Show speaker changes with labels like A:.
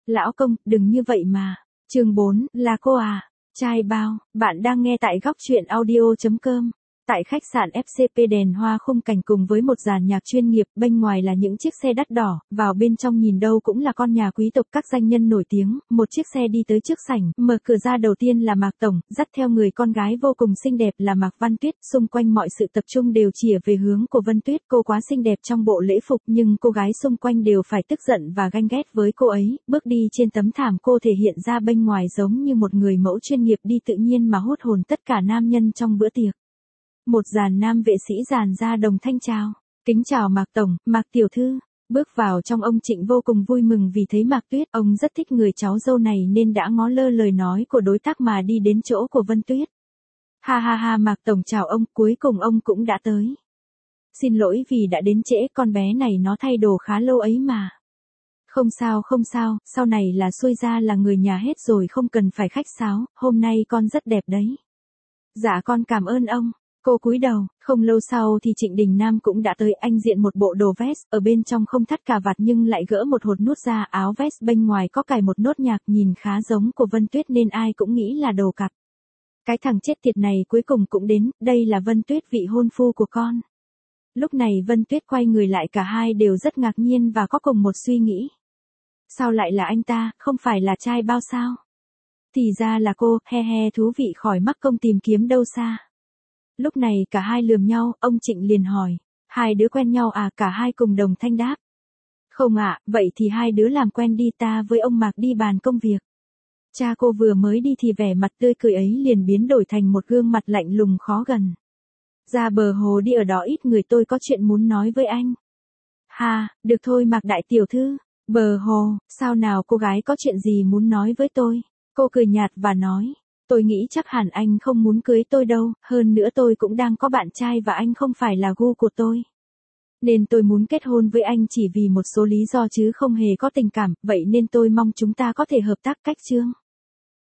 A: Lão công, đừng như vậy mà. Chương 4, là cô à? Trai bao, bạn đang nghe tại góc truyện audio.com. Tại khách sạn FCP đèn hoa khung cảnh cùng với một dàn nhạc chuyên nghiệp, bên ngoài là những chiếc xe đắt đỏ, vào bên trong nhìn đâu cũng là con nhà quý tộc các danh nhân nổi tiếng, một chiếc xe đi tới trước sảnh, mở cửa ra đầu tiên là Mạc Tổng, dắt theo người con gái vô cùng xinh đẹp là Mạc Văn Tuyết, xung quanh mọi sự tập trung đều chĩa về hướng của Vân Tuyết, cô quá xinh đẹp trong bộ lễ phục nhưng cô gái xung quanh đều phải tức giận và ganh ghét với cô ấy, bước đi trên tấm thảm cô thể hiện ra bên ngoài giống như một người mẫu chuyên nghiệp đi tự nhiên mà hút hồn tất cả nam nhân trong bữa tiệc. Một dàn nam vệ sĩ dàn ra đồng thanh chào. Kính chào Mạc Tổng, Mạc Tiểu Thư. Bước vào trong ông Trịnh vô cùng vui mừng vì thấy Mạc Tuyết. Ông rất thích người cháu dâu này nên đã ngó lơ lời nói của đối tác mà đi đến chỗ của Vân Tuyết. Ha ha ha, Mạc Tổng chào ông, cuối cùng ông cũng đã tới. Xin lỗi vì đã đến trễ, con bé này nó thay đồ khá lâu ấy mà. Không sao không sao, sau này là xuôi ra là người nhà hết rồi, không cần phải khách sáo, hôm nay con rất đẹp đấy. Dạ con cảm ơn ông. Cô cúi đầu, không lâu sau thì Trịnh Đình Nam cũng đã tới, anh diện một bộ đồ vest, ở bên trong không thắt cà vạt nhưng lại gỡ một hột nút ra, áo vest bên ngoài có cài một nốt nhạc nhìn khá giống của Vân Tuyết nên ai cũng nghĩ là đồ cặp. Cái thằng chết tiệt này cuối cùng cũng đến, đây là Vân Tuyết vị hôn phu của con. Lúc này Vân Tuyết quay người lại, cả hai đều rất ngạc nhiên và có cùng một suy nghĩ. Sao lại là anh ta, không phải là trai bao sao? Thì ra là cô, he he, thú vị khỏi mắc công tìm kiếm đâu xa. Lúc này cả hai lườm nhau, ông Trịnh liền hỏi, hai đứa quen nhau à? Cả hai cùng đồng thanh đáp. Không ạ, vậy thì hai đứa làm quen đi, ta với ông Mạc đi bàn công việc. Cha cô vừa mới đi thì vẻ mặt tươi cười ấy liền biến đổi thành một gương mặt lạnh lùng khó gần. Ra bờ hồ đi, ở đó ít người, tôi có chuyện muốn nói với anh. Ha, được thôi Mạc đại tiểu thư, bờ hồ, sao nào cô gái có chuyện gì muốn nói với tôi? Cô cười nhạt và nói. Tôi nghĩ chắc hẳn anh không muốn cưới tôi đâu, hơn nữa tôi cũng đang có bạn trai và anh không phải là gu của tôi. Nên tôi muốn kết hôn với anh chỉ vì một số lý do chứ không hề có tình cảm, vậy nên tôi mong chúng ta có thể hợp tác cách chương.